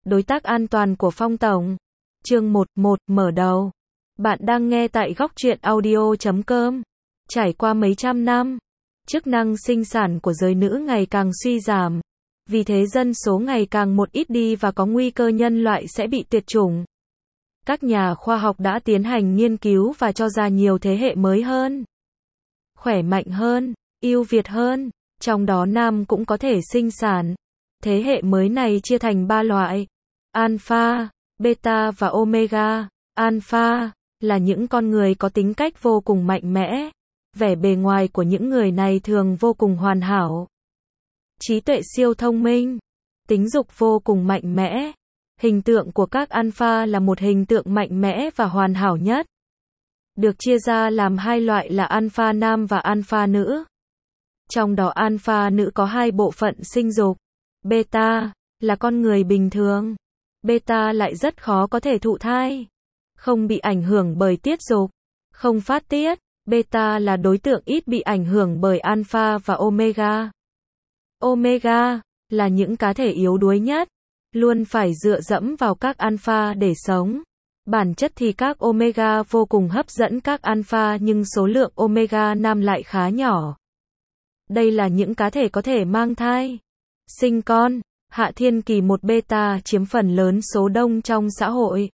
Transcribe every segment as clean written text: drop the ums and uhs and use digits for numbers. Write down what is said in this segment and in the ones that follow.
Đối tác an toàn của Phong Tổng. Chương 11, mở đầu. Bạn đang nghe tại góc truyện audio.com. Trải qua mấy trăm năm, chức năng sinh sản của giới nữ ngày càng suy giảm. Vì thế dân số ngày càng một ít đi và có nguy cơ nhân loại sẽ bị tuyệt chủng. Các nhà khoa học đã tiến hành nghiên cứu và cho ra nhiều thế hệ mới hơn, khỏe mạnh hơn, ưu việt hơn, trong đó nam cũng có thể sinh sản. Thế hệ mới này chia thành 3 loại: Alpha, Beta và Omega. Alpha là những con người có tính cách vô cùng mạnh mẽ. Vẻ bề ngoài của những người này thường vô cùng hoàn hảo. Trí tuệ siêu thông minh, tính dục vô cùng mạnh mẽ. Hình tượng của các alpha là một hình tượng mạnh mẽ và hoàn hảo nhất. Được chia ra làm 2 loại là alpha nam và alpha nữ. Trong đó alpha nữ có 2 bộ phận sinh dục. Beta là con người bình thường. Beta lại rất khó có thể thụ thai, không bị ảnh hưởng bởi tiết dục, không phát tiết. Beta là đối tượng ít bị ảnh hưởng bởi alpha và omega. Omega là những cá thể yếu đuối nhất, luôn phải dựa dẫm vào các alpha để sống. Bản chất thì các omega vô cùng hấp dẫn các alpha nhưng số lượng omega nam lại khá nhỏ. Đây là những cá thể có thể mang thai, sinh con. Hạ Thiên Kỳ, một beta, chiếm phần lớn số đông trong xã hội.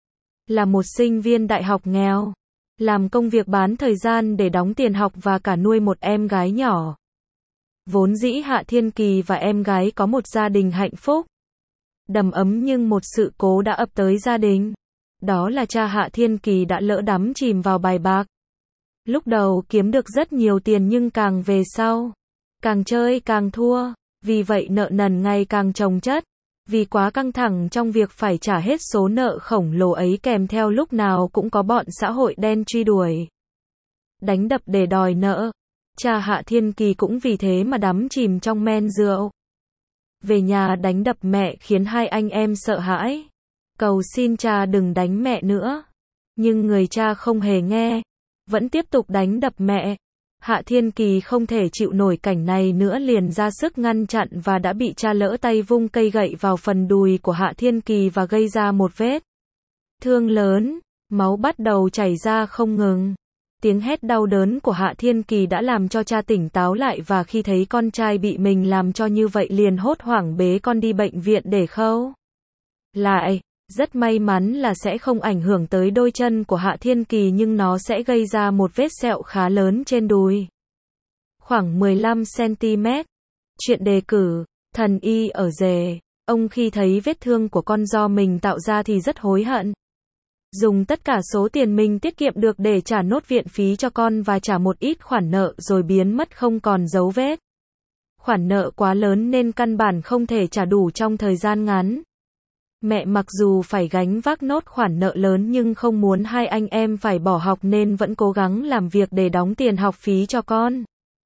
Là một sinh viên đại học nghèo, làm công việc bán thời gian để đóng tiền học và cả nuôi một em gái nhỏ. Vốn dĩ Hạ Thiên Kỳ và em gái có một gia đình hạnh phúc, đầm ấm, nhưng một sự cố đã ập tới gia đình. Đó là cha Hạ Thiên Kỳ đã lỡ đắm chìm vào bài bạc. Lúc đầu kiếm được rất nhiều tiền nhưng càng về sau, càng chơi càng thua. Vì vậy nợ nần ngày càng chồng chất. Vì quá căng thẳng trong việc phải trả hết số nợ khổng lồ ấy, kèm theo lúc nào cũng có bọn xã hội đen truy đuổi, đánh đập để đòi nợ. Cha Hạ Thiên Kỳ cũng vì thế mà đắm chìm trong men rượu. Về nhà đánh đập mẹ khiến 2 anh em sợ hãi, cầu xin cha đừng đánh mẹ nữa. Nhưng người cha không hề nghe, vẫn tiếp tục đánh đập mẹ. Hạ Thiên Kỳ không thể chịu nổi cảnh này nữa, liền ra sức ngăn chặn và đã bị cha lỡ tay vung cây gậy vào phần đùi của Hạ Thiên Kỳ và gây ra một vết thương lớn, máu bắt đầu chảy ra không ngừng. Tiếng hét đau đớn của Hạ Thiên Kỳ đã làm cho cha tỉnh táo lại, và khi thấy con trai bị mình làm cho như vậy liền hốt hoảng bế con đi bệnh viện để khâu lại. Rất may mắn là sẽ không ảnh hưởng tới đôi chân của Hạ Thiên Kỳ, nhưng nó sẽ gây ra một vết sẹo khá lớn trên đùi, khoảng 15 cm. Chuyện đề cử, thần y ở rể. Ông khi thấy vết thương của con do mình tạo ra thì rất hối hận. Dùng tất cả số tiền mình tiết kiệm được để trả nốt viện phí cho con và trả một ít khoản nợ rồi biến mất không còn dấu vết. Khoản nợ quá lớn nên căn bản không thể trả đủ trong thời gian ngắn. Mẹ mặc dù phải gánh vác nốt khoản nợ lớn nhưng không muốn 2 anh em phải bỏ học nên vẫn cố gắng làm việc để đóng tiền học phí cho con.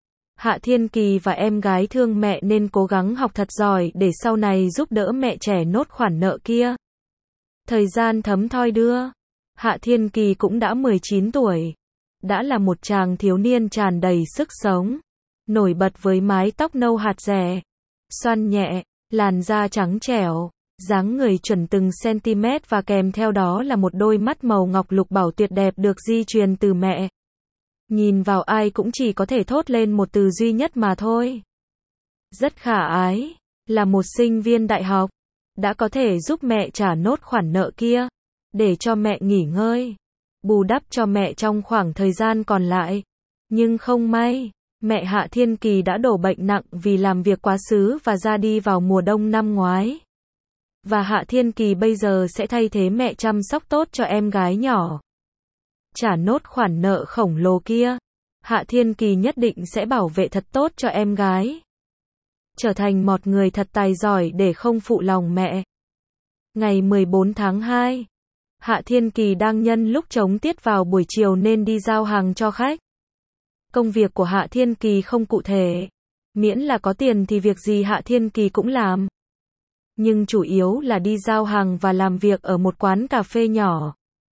Hạ Thiên Kỳ và em gái thương mẹ nên cố gắng học thật giỏi để sau này giúp đỡ mẹ trả nốt khoản nợ kia. Thời gian thấm thoi đưa, Hạ Thiên Kỳ cũng đã 19 tuổi. Đã là một chàng thiếu niên tràn đầy sức sống, nổi bật với mái tóc nâu hạt rẻ, xoăn nhẹ, làn da trắng trẻo, dáng người chuẩn từng cm và kèm theo đó là một đôi mắt màu ngọc lục bảo tuyệt đẹp được di truyền từ mẹ. Nhìn vào ai cũng chỉ có thể thốt lên một từ duy nhất mà thôi: rất khả ái. Là một sinh viên đại học, đã có thể giúp mẹ trả nốt khoản nợ kia, để cho mẹ nghỉ ngơi, bù đắp cho mẹ trong khoảng thời gian còn lại. Nhưng không may, mẹ Hạ Thiên Kỳ đã đổ bệnh nặng vì làm việc quá xứ và ra đi vào mùa đông năm ngoái. Và Hạ Thiên Kỳ bây giờ sẽ thay thế mẹ chăm sóc tốt cho em gái nhỏ, trả nốt khoản nợ khổng lồ kia. Hạ Thiên Kỳ nhất định sẽ bảo vệ thật tốt cho em gái, trở thành một người thật tài giỏi để không phụ lòng mẹ. Ngày 14 tháng 2, Hạ Thiên Kỳ đang nhân lúc trống tiết vào buổi chiều nên đi giao hàng cho khách. Công việc của Hạ Thiên Kỳ không cụ thể, miễn là có tiền thì việc gì Hạ Thiên Kỳ cũng làm. Nhưng chủ yếu là đi giao hàng và làm việc ở một quán cà phê nhỏ.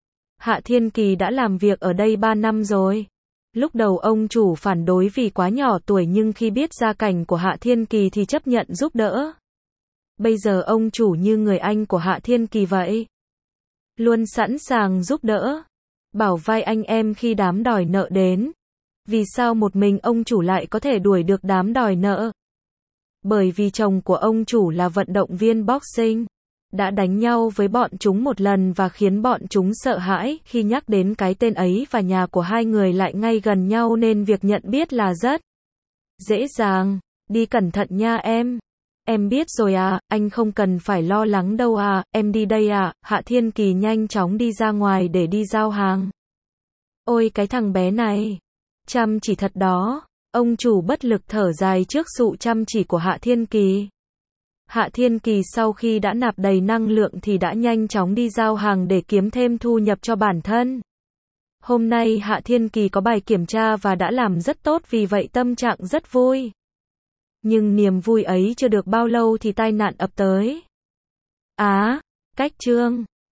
Hạ Thiên Kỳ đã làm việc ở đây 3 năm rồi. Lúc đầu ông chủ phản đối vì quá nhỏ tuổi, nhưng khi biết gia cảnh của Hạ Thiên Kỳ thì chấp nhận giúp đỡ. Bây giờ ông chủ như người anh của Hạ Thiên Kỳ vậy. Luôn sẵn sàng giúp đỡ, bảo vai anh em khi đám đòi nợ đến. Vì sao một mình ông chủ lại có thể đuổi được đám đòi nợ? Bởi vì chồng của ông chủ là vận động viên boxing, đã đánh nhau với bọn chúng một lần và khiến bọn chúng sợ hãi khi nhắc đến cái tên ấy, và nhà của hai người lại ngay gần nhau nên việc nhận biết là rất dễ dàng. Đi cẩn thận nha em. Em biết rồi à, anh không cần phải lo lắng đâu à, em đi đây à. Hạ Thiên Kỳ nhanh chóng đi ra ngoài để đi giao hàng. Ôi cái thằng bé này, chăm chỉ thật đó. Ông chủ bất lực thở dài trước sự chăm chỉ của Hạ Thiên Kỳ. Hạ Thiên Kỳ sau khi đã nạp đầy năng lượng thì đã nhanh chóng đi giao hàng để kiếm thêm thu nhập cho bản thân. Hôm nay Hạ Thiên Kỳ có bài kiểm tra và đã làm rất tốt, vì vậy tâm trạng rất vui. Nhưng niềm vui ấy chưa được bao lâu thì tai nạn ập tới. Cách chương